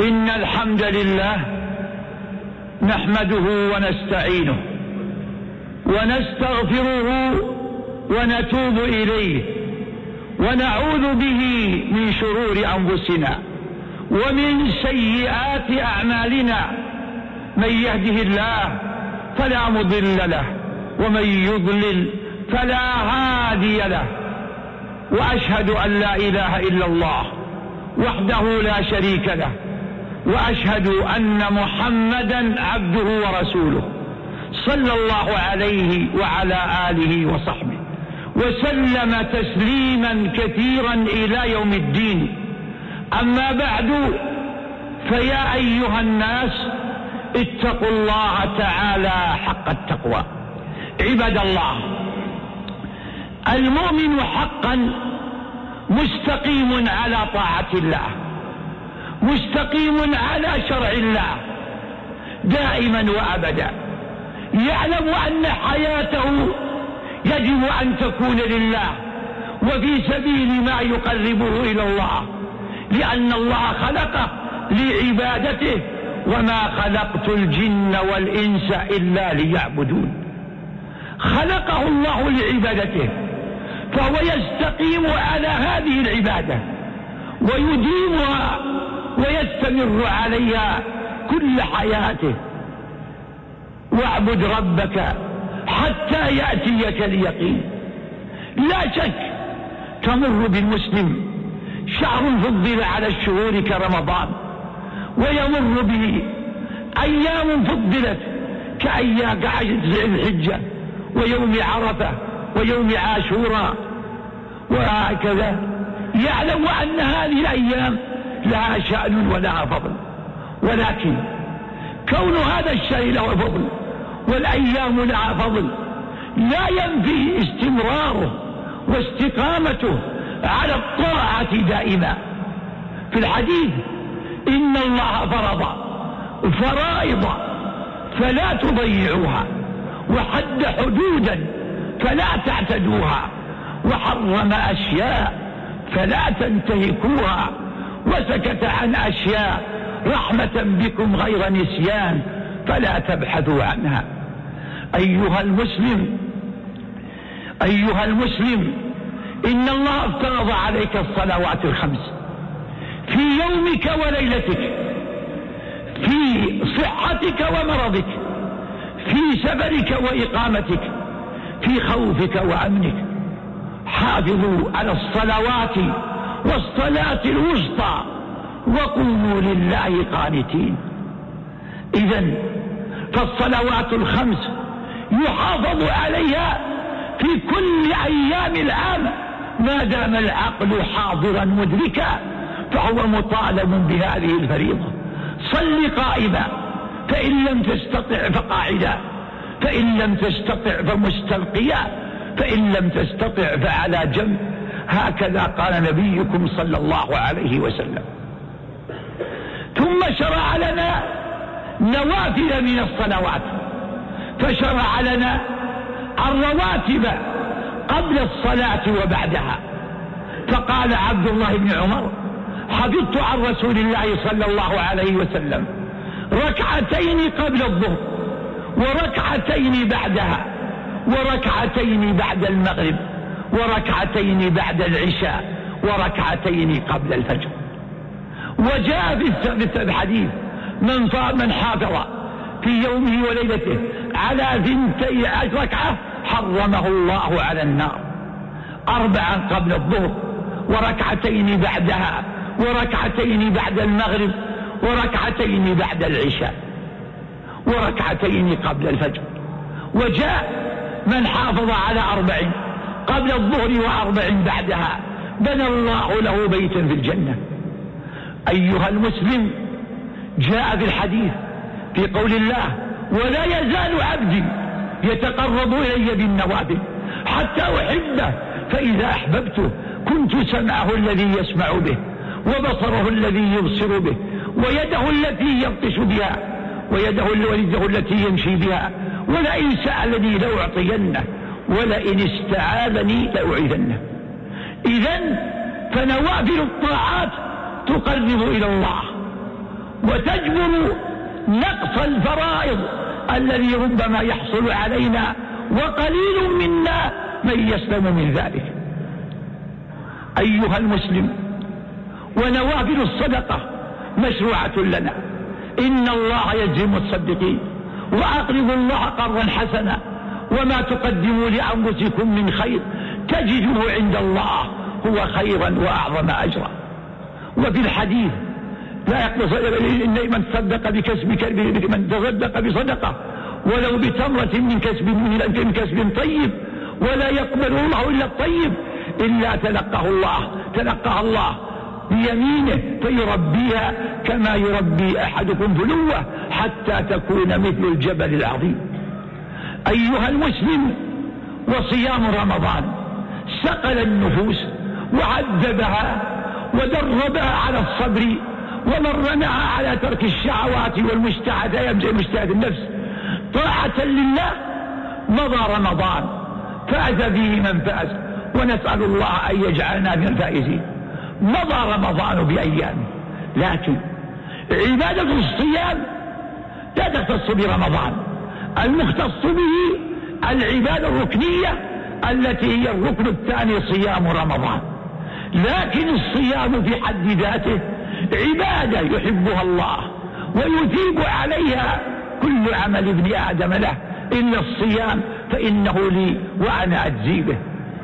إن الحمد لله نحمده ونستعينه ونستغفره ونتوب إليه ونعوذ به من شرور أنفسنا ومن سيئات أعمالنا. من يهده الله فلا مضل له ومن يضلل فلا هادي له. وأشهد أن لا إله إلا الله وحده لا شريك له وأشهد أن محمدا عبده ورسوله صلى الله عليه وعلى آله وصحبه وسلم تسليما كثيرا إلى يوم الدين. أما بعد، فيا أيها الناس اتقوا الله تعالى حق التقوى. عباد الله، المؤمن حقا مستقيم على طاعة الله، مستقيم على شرع الله دائما وأبدا، يعلم أن حياته يجب أن تكون لله وفي سبيل ما يقربه إلى الله، لأن الله خلقه لعبادته: وما خلقت الجن والإنس إلا ليعبدون. خلقه الله لعبادته، فهو يستقيم على هذه العبادة ويديمها ويستمر عليها كل حياته. واعبد ربك حتى يأتيك اليقين. لا شك تمر بالمسلم شهر فضل على الشهور كرمضان، ويمر به أيام فضلت كأيام ذي الحجة ويوم عرفة ويوم عاشوراء، وهكذا يعلم أن هذه الأيام لها شأن ولها فضل. ولكن كون هذا الشيء له فضل والأيام لها فضل لا ينفي استمراره واستقامته على الطاعة دائما. في الحديث: إن الله فرض فرائض فلا تضيعوها، وحد حدودا فلا تعتدوها، وحرم أشياء فلا تنتهكوها، وسكت عن أشياء رحمة بكم غير نسيان فلا تبحثوا عنها. أيها المسلم، إن الله افترض عليك الصلوات الخمس في يومك وليلتك، في صحتك ومرضك، في سفرك وإقامتك، في خوفك وأمنك. حافظوا على الصلوات والصلاة الوسطى وقوموا لله قانتين. إذن فالصلوات الخمس يحافظ عليها في كل أيام العام ما دام العقل حاضرا مدركا، فهو مطالب بهذه الفريضة. صل قائما، فإن لم تستطع فقاعدا، فإن لم تستطع فمستلقيا، فإن لم تستطع فعلى جنب. هكذا قال نبيكم صلى الله عليه وسلم. ثم شرع لنا نوافل من الصلوات، فشرع لنا الرواتب قبل الصلاة وبعدها. فقال عبد الله بن عمر: حفظت عن رسول الله صلى الله عليه وسلم ركعتين قبل الظهر، وركعتين بعدها، وركعتين بعد المغرب، وركعتين بعد العشاء، وركعتين قبل الفجر. وجاء في الحديث: من حافظ في يومه وليلته على 12 ركعة حرمه الله على النار. 4 قبل الظهر، وركعتين بعدها، وركعتين بعد المغرب، وركعتين بعد العشاء، وركعتين قبل الفجر. وجاء: من حافظ على 4 قبل الظهر و4 بعدها بنى الله له بيتا في الجنة. أيها المسلم، جاء في الحديث في قول الله: ولا يزال عبدي يتقرب إلي بالنوافل حتى أحبه، فإذا أحببته كنت سمعه الذي يسمع به، وبصره الذي يبصر به، ويده التي يبطش بها، ويده التي يمشي بها، ولئن سألني لأعطينه، ولئن استعاذني لأعيذنه. إذن فنوافل الطاعات تقرب إلى الله وتجبر نقص الفرائض الذي ربما يحصل علينا، وقليل منا من يسلم من ذلك. أيها المسلم، ونوافل الصدقة مشروعة لنا. إن الله يجزي المتصدقين وأقرضوا الله قرضا حسنا وما تقدموا لأنفسكم من خير تجدوه عند الله هو خيرا وأعظم أجرا. وفي الحديث لا يقبل إن من تصدق بصدقة ولو بتمرة من كسب طيب ولا يقبل الله إلا الطيب إلا تلقاها الله بيمينه فيربيها كما يربي أحدكم فلوه حتى تكون مثل الجبل العظيم. أيها المسلم، وصيام رمضان سقل النفوس وعذبها ودربها على الصبر ومرنها على ترك الشهوات والمشتهيات النفس طاعة لله. مضى رمضان فاز فيه من فاز، ونسأل الله أن يجعلنا من الفائزين. مضى رمضان بأيامه، لكن عبادة الصيام لا تختص برمضان، المختص به العبادة الركنية التي هي الركن الثاني صيام رمضان. لكن الصيام في حد ذاته عبادة يحبها الله ويثيب عليها كل عمل ابن آدم له إلا الصيام فإنه لي وأنا أجزي به.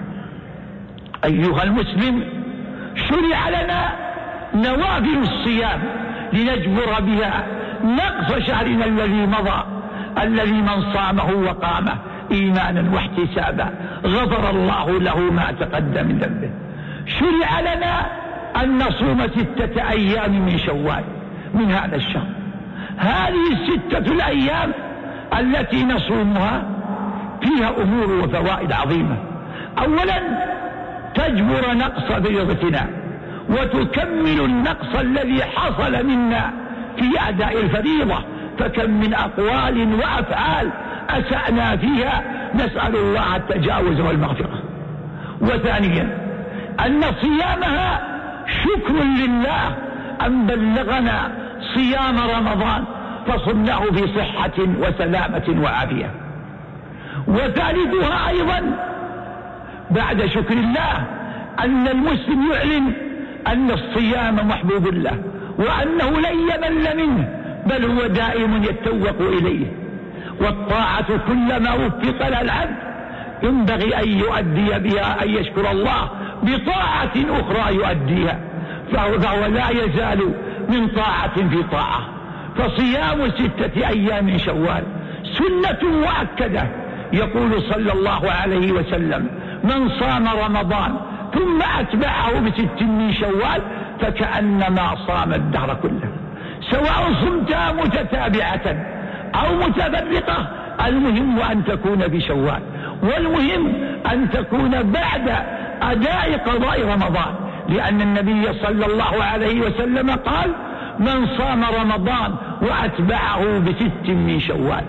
أيها المسلم، شرع لنا نوافل الصيام لنجبر بها نقص شهرنا الذي مضى، الذي من صامه وقامه إيمانا واحتسابا غفر الله له ما تقدم من ذنبه. شرع لنا أن نصوم 6 أيام من شوال من هذا الشهر. هذه 6 الأيام التي نصومها فيها أمور وفوائد عظيمة. أولا، تجبر نقص فريضتنا وتكمل النقص الذي حصل منا في أداء الفريضة، فكم من أقوال وأفعال أسأنا فيها، نسأل الله التجاوز والمغفرة. وثانيا، أن صيامها شكر لله أن بلغنا صيام رمضان فصمناه في صحة وسلامة وعافية. وثالثها أيضا بعد شكر الله أن المسلم يعلن أن الصيام محبوب له وأنه لن يمل منه، بل هو دائم يتوق إليه. والطاعة كلما وفق لها العبد ينبغي أن يؤدي بها، أن يشكر الله بطاعة أخرى يؤديها، فهو لا يزال من طاعة في طاعة. فصيام 6 أيام من شوال سنة مؤكدة. يقول صلى الله عليه وسلم: من صام رمضان ثم أتبعه ب6 من شوال فكأنما صام الدهر كله، سواء صمتها متتابعة أو متفرقة، المهم أن تكون بشوال، والمهم أن تكون بعد أداء قضاء رمضان، لأن النبي صلى الله عليه وسلم قال: من صام رمضان وأتبعه ب6 من شوال.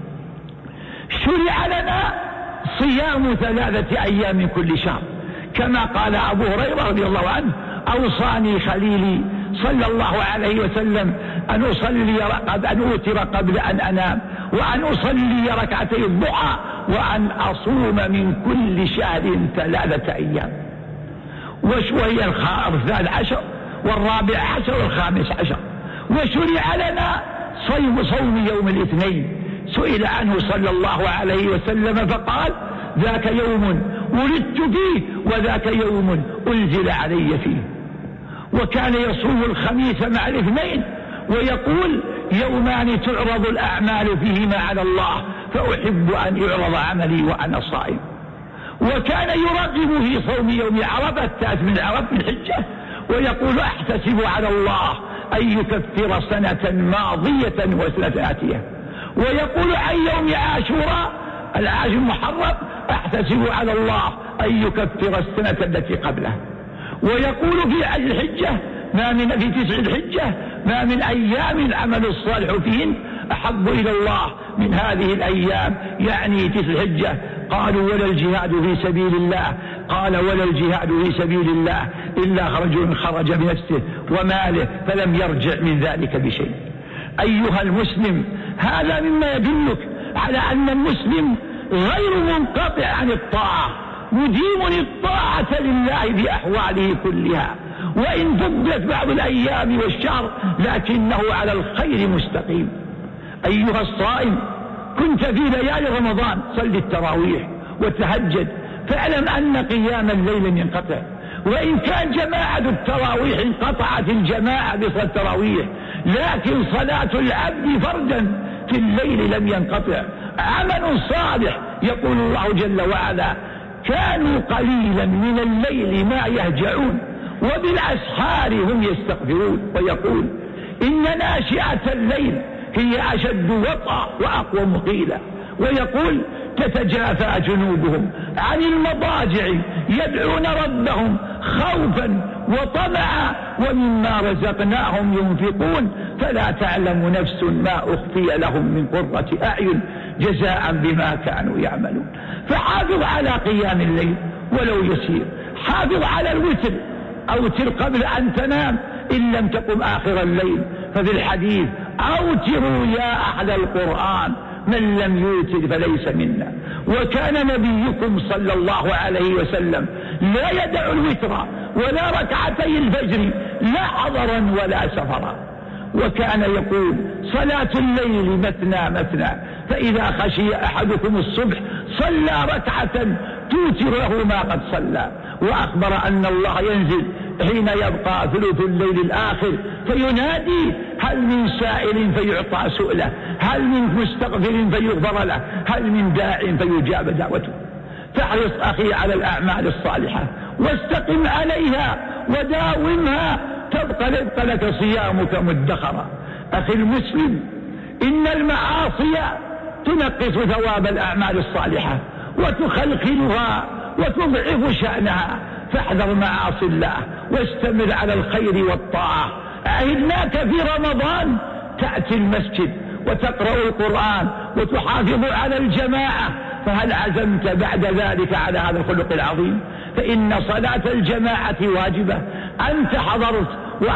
شرع لنا صيام 3 أيام من كل شهر، كما قال أبو هريرة رضي الله عنه: أوصاني خليلي صلى الله عليه وسلم أن أوتر قبل أن أنام، وأن أصلي 2 ركعتي الضحى، وأن أصوم من كل شهر 3 أيام. وهي 13 و14 و15. وشرع لنا صوم يوم الاثنين، سئل عنه صلى الله عليه وسلم فقال: ذاك يوم ولدت فيه وذاك يوم أنزل علي فيه. وكان يصوم الخميس مع الاثنين ويقول: يومان تعرض الأعمال فيهما على الله، فأحب أن يعرض عملي وأنا صائم. وكان يرغب في صوم يوم عرفة، التاسع من عرفة من الحجة، ويقول: أحتسب على الله أن يكفر سنة ماضية وسنة آتية. ويقول عن يوم عاشوراء العاشر المحرم: أحتسب على الله أن يكفر السنة التي قبله. ويقول في عشر الحجة في 9 الحجة: ما من أيام العمل الصالح فيهن أحب إلى الله من هذه الأيام، يعني 9 الحجة. قالوا: ولا الجهاد في سبيل الله قال ولا الجهاد في سبيل الله إلا رجل خرج بنفسه وماله فلم يرجع من ذلك بشيء. أيها المسلم، هذا مما يدلك على أن المسلم غير منقطع عن الطاعة، مديم الطاعة لله بأحواله كلها، وإن فضلت بعض الأيام والشهر لكنه على الخير مستقيم. أيها الصائم، كنت في ليالي رمضان صل التراويح وتهجد، فاعلم أن قيام الليل ينقطع، وإن كان جماعة التراويح انقطعت الجماعة بصلاة التراويح، لكن صلاة العبد فردا في الليل لم ينقطع. عمل صالح، يقول الله جل وعلا كانوا قليلا من الليل ما يهجعون وبالأسحار هم يستغفرون، ويقول إن ناشئة الليل هي أشد وطأ وأقوم قيلا، ويقول تتجافى جنوبهم عن المضاجع يدعون ربهم خوفا وطمعا ومما رزقناهم ينفقون فلا تعلم نفس ما أخفي لهم من قرة أعين جزاء بما كانوا يعملون. فحافظ على قيام الليل ولو يسير، حافظ على الوتر، أوتر قبل أن تنام إن لم تقم آخر الليل، ففي الحديث أوتروا يا أهل القرآن من لم يوتر فليس منا. وكان نبيكم صلى الله عليه وسلم لا يدع الوتر ولا ركعتي الفجر لا حضرا ولا سفرا، وكان يقول صلاة الليل مثنى مثنى، فإذا خشي أحدكم الصبح صلى ركعة توتر له ما قد صلى. وأخبر أن الله ينزل حين يبقى ثلث الليل الآخر فينادي هل من سائل فيعطى سؤله، هل من مستغفر فيغفر له، هل من داع فيجاب دعوته. فاحرص أخي على الأعمال الصالحة واستقم عليها وداومها تبقى لك صيامك مدخرا. أخي المسلم، إن المعاصي تنقص ثواب الأعمال الصالحة وتخلخلها وتضعف شأنها، فاحذر معاصي الله واستمر على الخير والطاعة. عهدناك في رمضان تأتي المسجد وتقرأ القرآن وتحافظ على الجماعة، فهل عزمت بعد ذلك على هذا الخلق العظيم؟ فإن صلاة الجماعة واجبة. أنت حضرت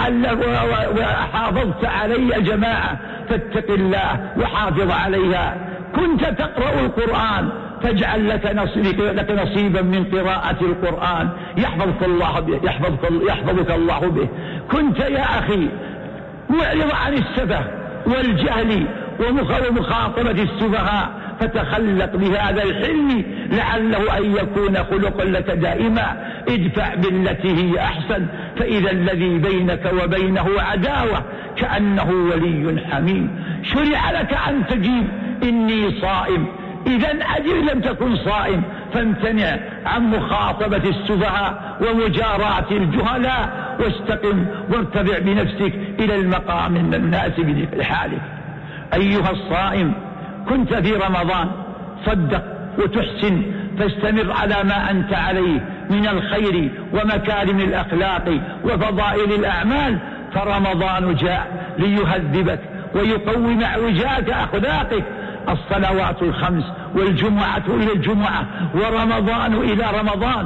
وحافظت علي الجماعة، فاتق الله وحافظ عليها. كنت تقرأ القرآن فاجعل لك نصيبا من قراءة القرآن يحفظك الله به. كنت يا أخي معرض عن السفه والجهل ومخاطبة السفهاء، فتخلق بهذا الحلم لعله أن يكون خلقا لك دائما. ادفع بالتي هي أحسن، فإذا الذي بينك وبينه عداوة كأنه ولي حميم. شرع لك أن تجيب إني صائم، إذا أجل لم تكن صائم فامتنع عن مخاطبة السفهاء ومجاراة الجهلاء، واستقم وارتفع بنفسك إلى المقام المناسب لحالك. أيها الصائم، كنت في رمضان صدق وتحسن، فاستمر على ما أنت عليه من الخير ومكارم الأخلاق وفضائل الأعمال، فرمضان جاء ليهذبك ويقوم اعوجاج أخلاقك. الصلوات الخمس والجمعة إلى الجمعة ورمضان إلى رمضان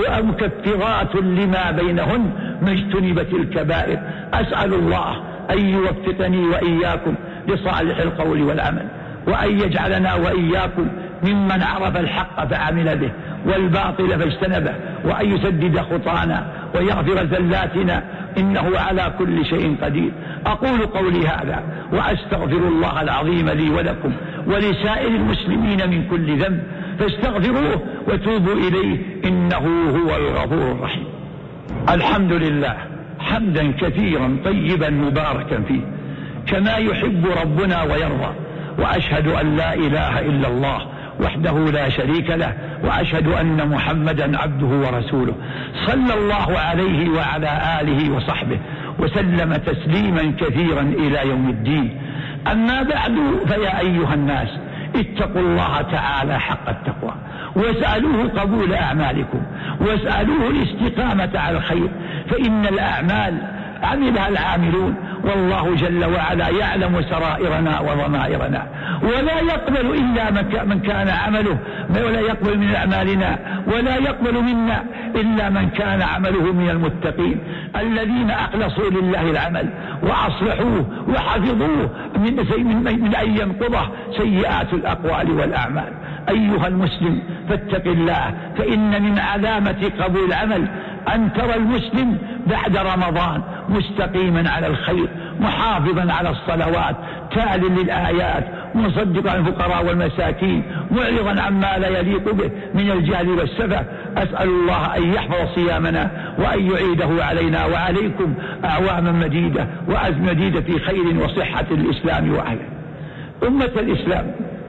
مكفرات لما بينهن ما اجتنبت الكبائر. أسأل الله أن يوفقني وإياكم لصالح القول والعمل، وأن يجعلنا وإياكم ممن عرف الحق فعمل به والباطل فاجتنبه، وأن يسدد خطانا ويغفر زلاتنا، إنه على كل شيء قدير. أقول قولي هذا وأستغفر الله العظيم لي ولكم ولسائر المسلمين من كل ذنب، فاستغفروه وتوبوا إليه إنه هو الغفور الرحيم. الحمد لله حمدا كثيرا طيبا مباركا فيه كما يحب ربنا ويرضى، وأشهد أن لا إله إلا الله وحده لا شريك له، وأشهد أن محمدا عبده ورسوله صلى الله عليه وعلى آله وصحبه وسلم تسليما كثيرا إلى يوم الدين. أما بعد، فيا أيها الناس اتقوا الله تعالى حق التقوى، واسألوه قبول أعمالكم، واسألوه الاستقامة على الخير، فإن الأعمال عملها العاملون والله جل وعلا يعلم سرائرنا وضمائرنا، ولا يقبل إلا من كان عمله، ولا يقبل من أعمالنا ولا يقبل منا إلا من كان عمله من المتقين الذين أخلصوا لله العمل وأصلحوه وحفظوه من أن ينقضه سيئات الأقوال والأعمال. أيها المسلم فاتق الله، فإن من علامة قبول العمل أن ترى المسلم بعد رمضان مستقيما على الخير، محافظا على الصلوات، تال للآيات، مصدقا الفقراء والمساكين، معرضا عما لا يليق به من الجهل والسفه. أسأل الله أن يحفظ صيامنا وأن يعيده علينا وعليكم أعواما مديدة وأزمنة مديدة في خير وصحة الإسلام وأهله. أمة الإسلام،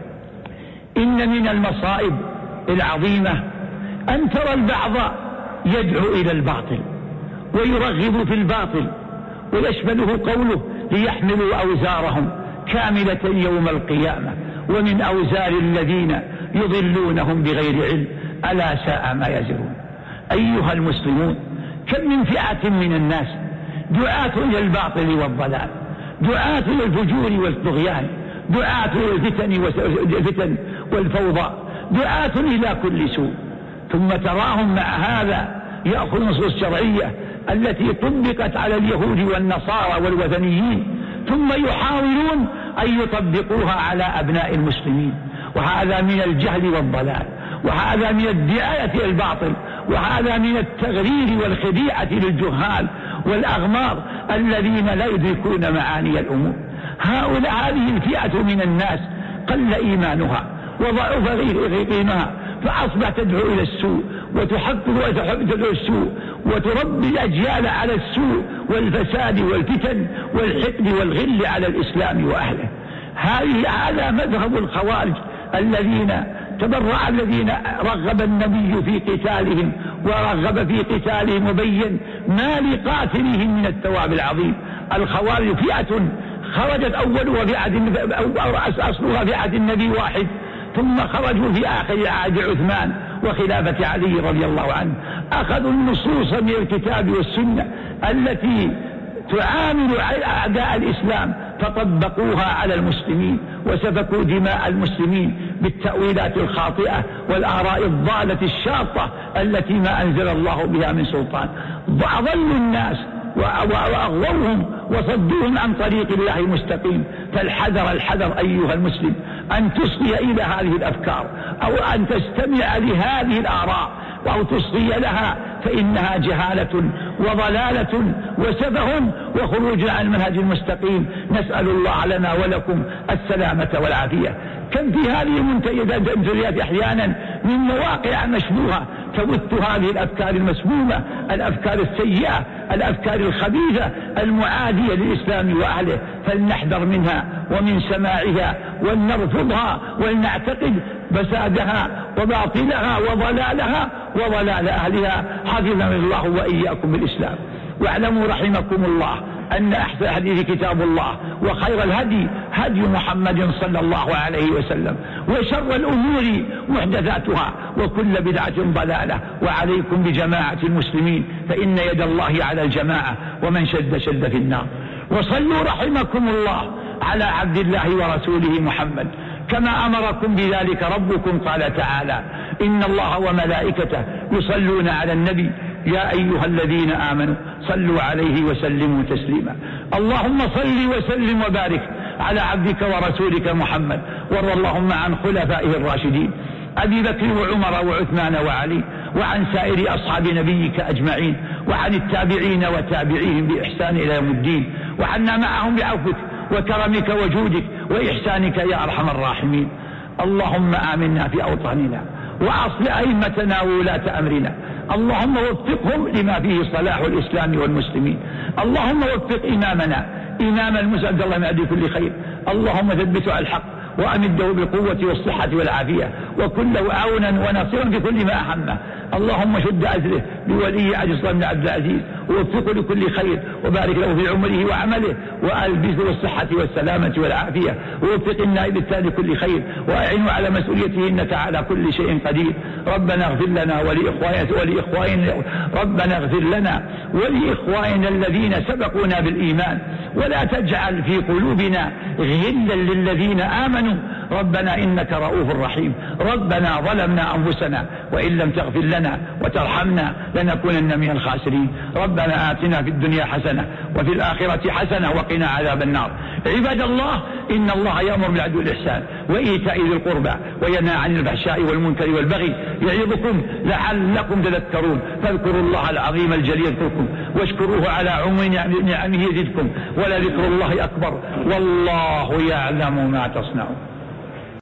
إن من المصائب العظيمة أن ترى البعض يدعو إلى الباطل ويرغب في الباطل، ويشمله قوله ليحملوا أوزارهم كاملة يوم القيامة ومن أوزار الذين يضلونهم بغير علم ألا ساء ما يزرون. أيها المسلمون، كم من فئة من الناس دعاة إلى الباطل والضلال، دعاة إلى الفجور والطغيان، دعاة إلى الفتن والفوضى، دعاة إلى كل سوء، ثم تراهم مع هذا يأخذ النصوص الشرعية التي طبقت على اليهود والنصارى والوثنيين ثم يحاولون أن يطبقوها على أبناء المسلمين، وهذا من الجهل والضلال، وهذا من الدعاية إلى الباطل، وهذا من التغرير والخديعة للجهال والأغمار الذين لا يدركون معاني الأمور. هذه الفئة من الناس قل إيمانها وضعف غيرها، فأصبح تدعو إلى السوء وتدعو السوء وتربي الأجيال على السوء والفساد والفتن والحقد والغل على الإسلام وأهله. هذا مذهب الخوارج الذين رغب النبي في قتالهم ورغب في قتالهم وبين ما لقاتلهم من الثواب العظيم. الخوارج فئة خرجت أصلها فئة النبي واحد، ثم خرجوا في آخر عهد عثمان وخلافة علي رضي الله عنه، أخذوا النصوص من الكتاب والسنة التي تعامل أعداء الإسلام فطبقوها على المسلمين وسفكوا دماء المسلمين بالتأويلات الخاطئة والآراء الضالة الشاطة التي ما أنزل الله بها من سلطان. أضلوا الناس وأغووهم وصدوهم عن طريق الله المستقيم. فالحذر أيها المسلم أن تصغي إلى هذه الأفكار أو أن تستمع لهذه الآراء أو تصغي لها، فإنها جهالة وضلالة وسفه وخروج عن المنهج المستقيم. نسأل الله لنا ولكم السلامة والعافية. كم في هذه المنتجات أحيانا من مواقع مشبوهة تبث هذه الأفكار المسمومة، الأفكار السيئة، الأفكار الخبيثة المعادية للإسلام وأهله، فلنحذر منها ومن سماعها ولنرفضها ولنعتقد فسادها وباطلها وضلالها وضلال أهلها. حفظنا الله وإياكم بالإسلام. واعلموا رحمكم الله أن أحسن الحديث كتاب الله، وخير الهدي هدي محمد صلى الله عليه وسلم، وشر الأمور محدثاتها، وكل بدعة ضلالة. وعليكم بجماعة المسلمين، فإن يد الله على الجماعة، ومن شد في النار. وصلوا رحمكم الله على عبد الله ورسوله محمد كما أمركم بذلك ربكم. قال تعالى: إن الله وملائكته يصلون على النبي يا أيها الذين آمنوا صلوا عليه وسلموا تسليما. اللهم صل وسلم وبارك على عبدك ورسولك محمد، وارض اللهم عن خلفائه الراشدين أبي بكر وعمر وعثمان وعلي، وعن سائر أصحاب نبيك أجمعين، وعن التابعين وتابعيهم بإحسان إلى يوم الدين، وعنا معهم بعفوك وكرمك وجودك وإحسانك يا أرحم الراحمين. اللهم آمنا في أوطاننا، وأصلح أئمتنا وولاة أمرنا، اللهم وفقهم لما فيه صلاح الإسلام والمسلمين. اللهم وفق إمامنا إمام المسلمين الله من أجل كل خير، اللهم ثبته على الحق وأمده بالقوة والصحة والعافية، وكن له عونا ونصيرا في كل ما أهمه. اللهم شد أزره بولي عبد الله بن عبد العزيز ووفقه لكل خير وبارك له في عمره وعمله وألبسه الصحة والسلامة والعافية ووفق النائب الثاني لكل خير وأعنه على مسؤوليته إنك على كل شيء قدير. ربنا اغفر لنا ولإخواننا الذين سبقونا بالإيمان ولا تجعل في قلوبنا غلا للذين آمنوا ربنا إنك رؤوف رحيم. ربنا ظلمنا أنفسنا وإن لم تغفر لنا وترحمنا لنكونن من الخاسرين. ربنا آتنا في الدنيا حسنة وفي الآخرة حسنة وقنا عذاب النار. عباد الله، إن الله يأمر بالعدل والإحسان وإيتاء ذي القربى وينهى عن الفحشاء والمنكر والبغي يعظكم لعلكم تذكرون. فاذكروا الله العظيم الجليل يذكركم واشكروه على عموم نعمه يزدكم ولذكر الله أكبر والله يعلم ما تصنعون.